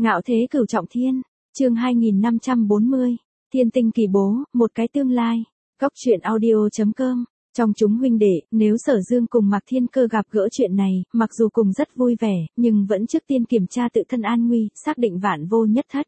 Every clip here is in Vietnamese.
Ngạo thế cửu trọng thiên, chương 2540, thiên tinh kỳ bố, một cái tương lai, góc truyện audio.com. Trong chúng huynh đệ, nếu Sở Dương cùng Mạc Thiên Cơ gặp gỡ chuyện này, mặc dù cùng rất vui vẻ, nhưng vẫn trước tiên kiểm tra tự thân an nguy, xác định vạn vô nhất thất.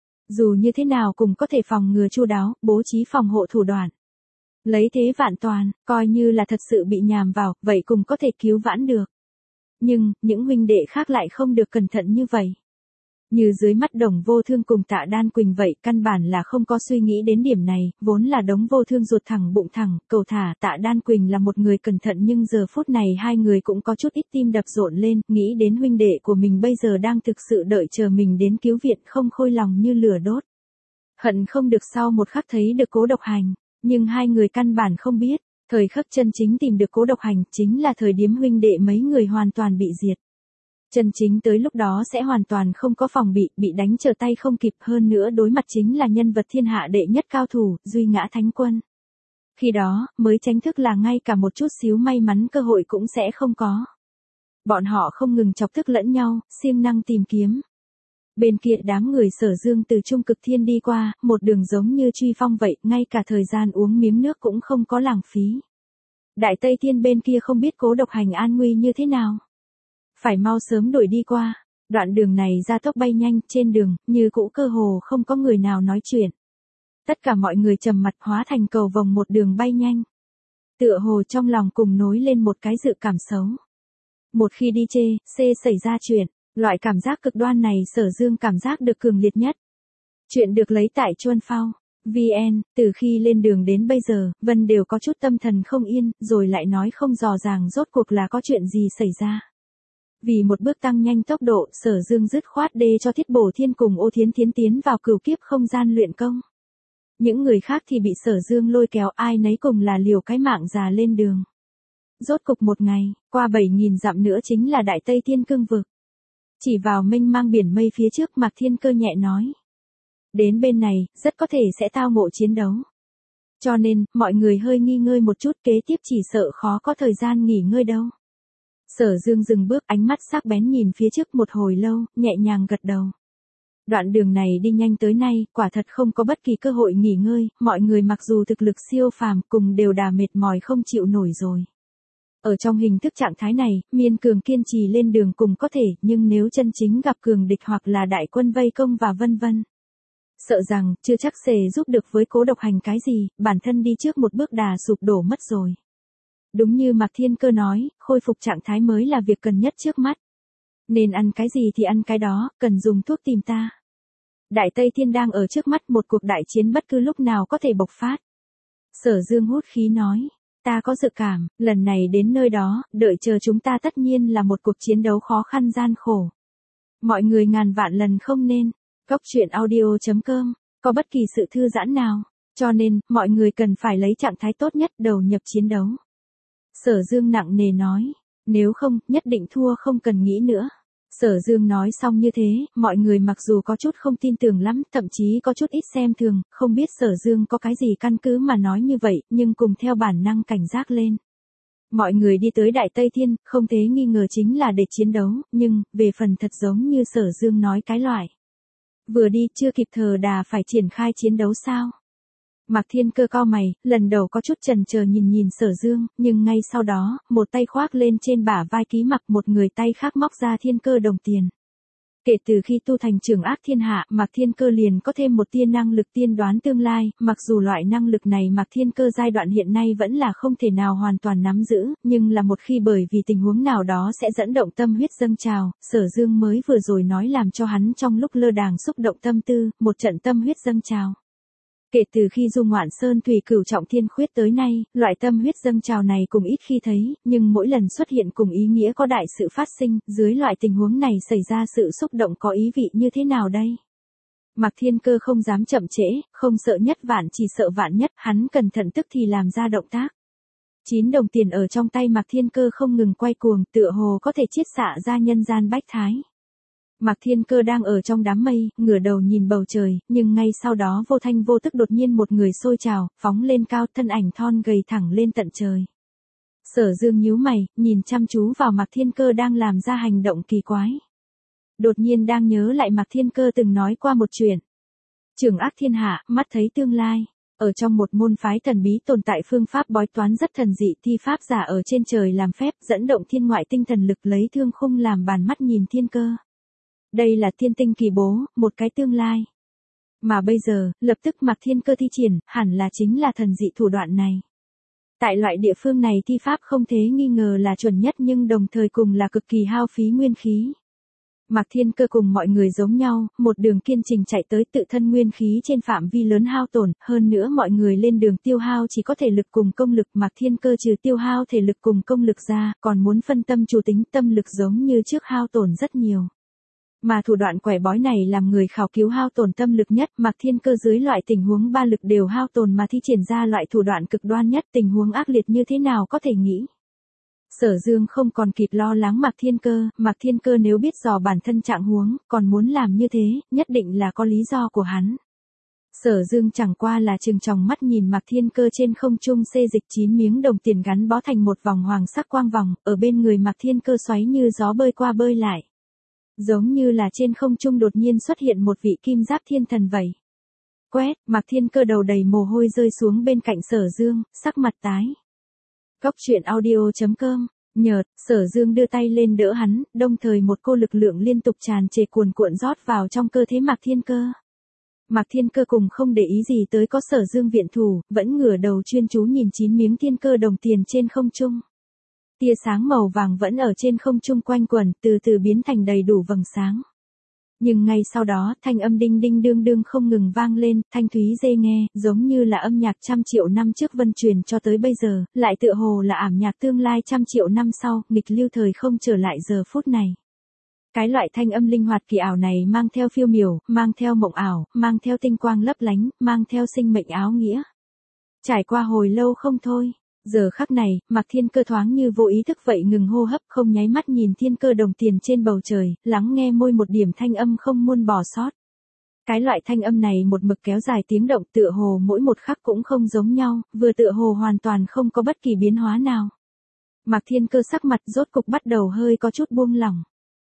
Dù như thế nào cũng có thể phòng ngừa chu đáo, bố trí phòng hộ thủ đoạn. Lấy thế vạn toàn, coi như là thật sự bị nhằm vào, vậy cũng có thể cứu vãn được. Nhưng, những huynh đệ khác lại không được cẩn thận như vậy. Như dưới mắt Đồng Vô Thương cùng Tạ Đan Quỳnh vậy, căn bản là không có suy nghĩ đến điểm này, vốn là Đống Vô Thương ruột thẳng bụng thẳng, cầu thả. Tạ Đan Quỳnh là một người cẩn thận, nhưng giờ phút này hai người cũng có chút ít tim đập rộn lên, nghĩ đến huynh đệ của mình bây giờ đang thực sự đợi chờ mình đến cứu viện, không khôi lòng như lửa đốt. Hận không được sau một khắc thấy được Cố Độc Hành, nhưng hai người căn bản không biết, thời khắc chân chính tìm được Cố Độc Hành chính là thời điểm huynh đệ mấy người hoàn toàn bị diệt. Chân chính tới lúc đó sẽ hoàn toàn không có phòng bị đánh trở tay không kịp, hơn nữa đối mặt chính là nhân vật thiên hạ đệ nhất cao thủ, Duy Ngã Thánh Quân. Khi đó, mới chính thức là ngay cả một chút xíu may mắn cơ hội cũng sẽ không có. Bọn họ không ngừng chọc tức lẫn nhau, siêng năng tìm kiếm. Bên kia đám người Sở Dương từ Trung Cực Thiên đi qua, một đường giống như truy phong vậy, ngay cả thời gian uống miếng nước cũng không có lãng phí. Đại Tây Thiên bên kia không biết Cố Độc Hành an nguy như thế nào. Phải mau sớm đuổi đi qua, đoạn đường này ra tốc bay nhanh, trên đường, như cũ cơ hồ không có người nào nói chuyện. Tất cả mọi người trầm mặt hóa thành cầu vồng một đường bay nhanh. Tựa hồ trong lòng cùng nối lên một cái dự cảm xấu. Một khi đi xảy ra chuyện, loại cảm giác cực đoan này Sở Dương cảm giác được cường liệt nhất. Chuyện được lấy tại Chuân Phao VN, từ khi lên đường đến bây giờ, Vân đều có chút tâm thần không yên, rồi lại nói không dò dàng rốt cuộc là có chuyện gì xảy ra. Vì một bước tăng nhanh tốc độ, Sở Dương dứt khoát đê cho Thiết Bổ Thiên cùng Ô Thiến Thiến tiến vào cửu kiếp không gian luyện công. Những người khác thì bị Sở Dương lôi kéo, ai nấy cùng là liều cái mạng già lên đường. Rốt cục một ngày, qua 7.000 dặm nữa chính là Đại Tây Thiên cương vực. Chỉ vào mênh mang biển mây phía trước, Mạc Thiên Cơ nhẹ nói. Đến bên này, rất có thể sẽ tao ngộ chiến đấu. Cho nên, mọi người hơi nghi ngơi một chút, kế tiếp chỉ sợ khó có thời gian nghỉ ngơi đâu. Sở Dương dừng bước, ánh mắt sắc bén nhìn phía trước một hồi lâu, nhẹ nhàng gật đầu. Đoạn đường này đi nhanh tới nay, quả thật không có bất kỳ cơ hội nghỉ ngơi, mọi người mặc dù thực lực siêu phàm, cùng đều đã mệt mỏi không chịu nổi rồi. Ở trong hình thức trạng thái này, miên cường kiên trì lên đường cùng có thể, nhưng nếu chân chính gặp cường địch hoặc là đại quân vây công và vân vân. Sợ rằng, chưa chắc sẽ giúp được với Cố Độc Hành cái gì, bản thân đi trước một bước đà sụp đổ mất rồi. Đúng như Mạc Thiên Cơ nói, khôi phục trạng thái mới là việc cần nhất trước mắt. Nên ăn cái gì thì ăn cái đó, cần dùng thuốc tìm ta. Đại Tây Thiên đang ở trước mắt, một cuộc đại chiến bất cứ lúc nào có thể bộc phát. Sở Dương hút khí nói, ta có dự cảm, lần này đến nơi đó, đợi chờ chúng ta tất nhiên là một cuộc chiến đấu khó khăn gian khổ. Mọi người ngàn vạn lần không nên, góc truyện audio.com, có bất kỳ sự thư giãn nào, cho nên, mọi người cần phải lấy trạng thái tốt nhất đầu nhập chiến đấu. Sở Dương nặng nề nói, nếu không, nhất định thua không cần nghĩ nữa. Sở Dương nói xong như thế, mọi người mặc dù có chút không tin tưởng lắm, thậm chí có chút ít xem thường, không biết Sở Dương có cái gì căn cứ mà nói như vậy, nhưng cùng theo bản năng cảnh giác lên. Mọi người đi tới Đại Tây Thiên, không thể nghi ngờ chính là để chiến đấu, nhưng, về phần thật giống như Sở Dương nói cái loại. Vừa đi, chưa kịp thờ đà phải triển khai chiến đấu sao? Mạc Thiên Cơ cau mày, lần đầu có chút chần chờ nhìn Sở Dương, nhưng ngay sau đó, một tay khoác lên trên bả vai Ký Mặc, một người tay khác móc ra thiên cơ đồng tiền. Kể từ khi tu thành Trưởng Ác Thiên Hạ, Mạc Thiên Cơ liền có thêm một tia năng lực tiên đoán tương lai, mặc dù loại năng lực này Mạc Thiên Cơ giai đoạn hiện nay vẫn là không thể nào hoàn toàn nắm giữ, nhưng là một khi bởi vì tình huống nào đó sẽ dẫn động tâm huyết dâng trào, Sở Dương mới vừa rồi nói làm cho hắn trong lúc lơ đàng xúc động tâm tư, một trận tâm huyết dâng trào. Kể từ khi du ngoạn Sơn Thủy Cửu Trọng Thiên Khuyết tới nay, loại tâm huyết dâng trào này cũng ít khi thấy, nhưng mỗi lần xuất hiện cùng ý nghĩa có đại sự phát sinh, dưới loại tình huống này xảy ra sự xúc động có ý vị như thế nào đây? Mạc Thiên Cơ không dám chậm trễ, không sợ nhất vạn chỉ sợ vạn nhất, hắn cẩn thận tức thì làm ra động tác. 9 đồng tiền ở trong tay Mạc Thiên Cơ không ngừng quay cuồng, tựa hồ có thể chiết xạ ra nhân gian bách thái. Mạc Thiên Cơ đang ở trong đám mây, ngửa đầu nhìn bầu trời, nhưng ngay sau đó vô thanh vô tức đột nhiên một người sôi trào, phóng lên cao, thân ảnh thon gầy thẳng lên tận trời. Sở Dương nhíu mày, nhìn chăm chú vào Mạc Thiên Cơ đang làm ra hành động kỳ quái. Đột nhiên đang nhớ lại Mạc Thiên Cơ từng nói qua một chuyện. Trường ác thiên hạ, mắt thấy tương lai. Ở trong một môn phái thần bí tồn tại phương pháp bói toán rất thần dị, thi pháp giả ở trên trời làm phép, dẫn động thiên ngoại tinh thần lực lấy thương khung làm bàn mắt nhìn thiên cơ. Đây là thiên tinh kỳ bố, một cái tương lai. Mà bây giờ, lập tức Mạc Thiên Cơ thi triển, hẳn là chính là thần dị thủ đoạn này. Tại loại địa phương này thi pháp không thể nghi ngờ là chuẩn nhất nhưng đồng thời cùng là cực kỳ hao phí nguyên khí. Mạc Thiên Cơ cùng mọi người giống nhau, một đường kiên trình chạy tới tự thân nguyên khí trên phạm vi lớn hao tổn, hơn nữa mọi người lên đường tiêu hao chỉ có thể lực cùng công lực, Mạc Thiên Cơ trừ tiêu hao thể lực cùng công lực ra, còn muốn phân tâm chủ tính tâm lực giống như trước hao tổn rất nhiều. Mà thủ đoạn quẻ bói này làm người khảo cứu hao tổn tâm lực nhất, Mạc Thiên Cơ dưới loại tình huống ba lực đều hao tổn mà thi triển ra loại thủ đoạn cực đoan nhất, tình huống ác liệt như thế nào có thể nghĩ. Sở Dương không còn kịp lo lắng Mạc Thiên Cơ nếu biết dò bản thân trạng huống, còn muốn làm như thế, nhất định là có lý do của hắn. Sở Dương chẳng qua là trừng tròng mắt nhìn Mạc Thiên Cơ trên không trung xê dịch 9 miếng đồng tiền gắn bó thành một vòng hoàng sắc quang vòng, ở bên người Mạc Thiên Cơ xoáy như gió bơi qua bơi lại. Giống như là trên không trung đột nhiên xuất hiện một vị kim giáp thiên thần vậy. Quét, Mạc Thiên Cơ đầu đầy mồ hôi rơi xuống bên cạnh Sở Dương, sắc mặt tái. Góc truyện audio.com, nhợt, Sở Dương đưa tay lên đỡ hắn, đồng thời một cô lực lượng liên tục tràn trề cuồn cuộn rót vào trong cơ thể Mạc Thiên Cơ. Mạc Thiên Cơ cùng không để ý gì tới có Sở Dương viện thủ, vẫn ngửa đầu chuyên chú nhìn 9 miếng thiên cơ đồng tiền trên không trung. Tia sáng màu vàng vẫn ở trên không trung quanh quẩn, từ từ biến thành đầy đủ vầng sáng. Nhưng ngay sau đó, thanh âm đinh đinh đương đương không ngừng vang lên, thanh thúy dễ nghe, giống như là âm nhạc trăm triệu năm trước vân truyền cho tới bây giờ, lại tựa hồ là ảm nhạc tương lai trăm triệu năm sau, nghịch lưu thời không trở lại giờ phút này. Cái loại thanh âm linh hoạt kỳ ảo này mang theo phiêu miểu, mang theo mộng ảo, mang theo tinh quang lấp lánh, mang theo sinh mệnh áo nghĩa. Trải qua hồi lâu không thôi. Giờ khắc này, Mạc Thiên Cơ thoáng như vô ý thức vậy ngừng hô hấp, không nháy mắt nhìn thiên cơ đồng tiền trên bầu trời, lắng nghe môi một điểm thanh âm không muốn bỏ sót. Cái loại thanh âm này một mực kéo dài tiếng động tựa hồ mỗi một khắc cũng không giống nhau, vừa tựa hồ hoàn toàn không có bất kỳ biến hóa nào. Mạc Thiên Cơ sắc mặt rốt cục bắt đầu hơi có chút buông lỏng.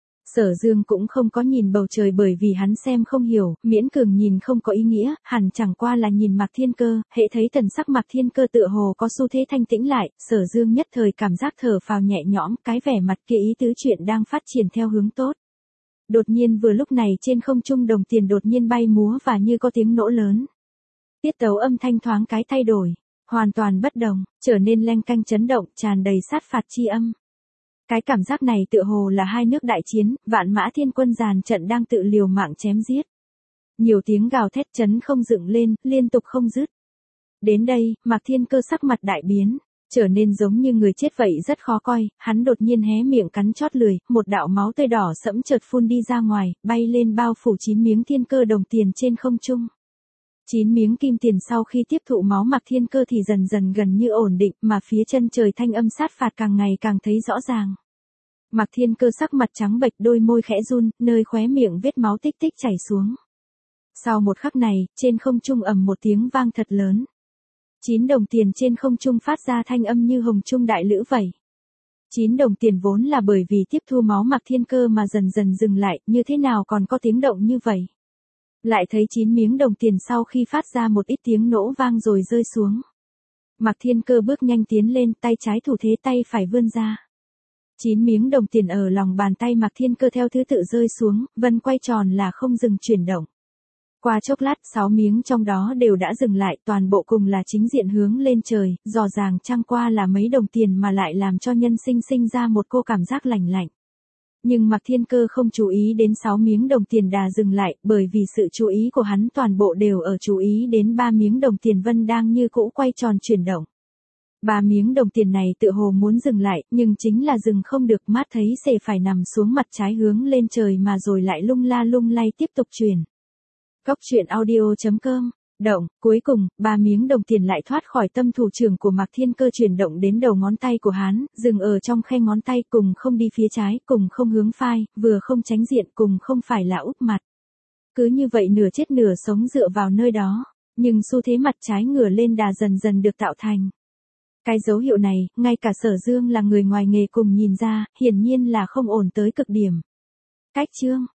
Sở Dương cũng không có nhìn bầu trời bởi vì hắn xem không hiểu, miễn cường nhìn không có ý nghĩa, hẳn chẳng qua là nhìn Mạc Thiên Cơ, hễ thấy thần sắc Mạc Thiên Cơ tựa hồ có xu thế thanh tĩnh lại, Sở Dương nhất thời cảm giác thở phào nhẹ nhõm, cái vẻ mặt kia ý tứ chuyện đang phát triển theo hướng tốt. Đột nhiên vừa lúc này trên không trung đồng tiền đột nhiên bay múa và như có tiếng nổ lớn. Tiết tấu âm thanh thoáng cái thay đổi, hoàn toàn bất đồng, trở nên leng canh chấn động, tràn đầy sát phạt chi âm. Cái cảm giác này tựa hồ là hai nước đại chiến, vạn mã thiên quân dàn trận đang tự liều mạng chém giết. Nhiều tiếng gào thét chấn không dựng lên, liên tục không dứt. Đến đây, Mạc Thiên Cơ sắc mặt đại biến, trở nên giống như người chết vậy rất khó coi, hắn đột nhiên hé miệng cắn chót lưỡi, một đạo máu tươi đỏ sẫm chợt phun đi ra ngoài, bay lên bao phủ 9 miếng thiên cơ đồng tiền trên không trung. 9 miếng kim tiền sau khi tiếp thụ máu Mạc Thiên Cơ thì dần dần gần như ổn định, mà phía chân trời thanh âm sát phạt càng ngày càng thấy rõ ràng. Mạc Thiên Cơ sắc mặt trắng bệch, đôi môi khẽ run, nơi khóe miệng vết máu tích tích chảy xuống. Sau một khắc này, trên không trung ầm một tiếng vang thật lớn. 9 đồng tiền trên không trung phát ra thanh âm như hồng trung đại lữ vậy. 9 đồng tiền vốn là bởi vì tiếp thu máu Mạc Thiên Cơ mà dần dần dừng lại, như thế nào còn có tiếng động như vậy. Lại thấy 9 miếng đồng tiền sau khi phát ra một ít tiếng nổ vang rồi rơi xuống. Mạc Thiên Cơ bước nhanh tiến lên, tay trái thủ thế tay phải vươn ra. 9 miếng đồng tiền ở lòng bàn tay Mạc Thiên Cơ theo thứ tự rơi xuống, vân quay tròn là không dừng chuyển động. Qua chốc lát 6 miếng trong đó đều đã dừng lại, toàn bộ cùng là chính diện hướng lên trời, rõ ràng chẳng qua là mấy đồng tiền mà lại làm cho nhân sinh sinh ra một cô cảm giác lạnh lạnh. Nhưng Mạc Thiên Cơ không chú ý đến 6 miếng đồng tiền đà dừng lại, bởi vì sự chú ý của hắn toàn bộ đều ở chú ý đến 3 miếng đồng tiền vân đang như cũ quay tròn chuyển động. 3 miếng đồng tiền này tựa hồ muốn dừng lại, nhưng chính là dừng không được, mát thấy xề phải nằm xuống mặt trái hướng lên trời mà rồi lại lung la lung lay tiếp tục chuyển. Góc truyện audio.com, động, cuối cùng, 3 miếng đồng tiền lại thoát khỏi tâm thủ trưởng của Mạc Thiên Cơ chuyển động đến đầu ngón tay của hắn, dừng ở trong khe ngón tay, cùng không đi phía trái, cùng không hướng phai, vừa không tránh diện, cùng không phải là úp mặt. Cứ như vậy nửa chết nửa sống dựa vào nơi đó, nhưng xu thế mặt trái ngửa lên đà dần dần được tạo thành. Cái dấu hiệu này, ngay cả Sở Dương là người ngoài nghề cùng nhìn ra, hiển nhiên là không ổn tới cực điểm. Cách chương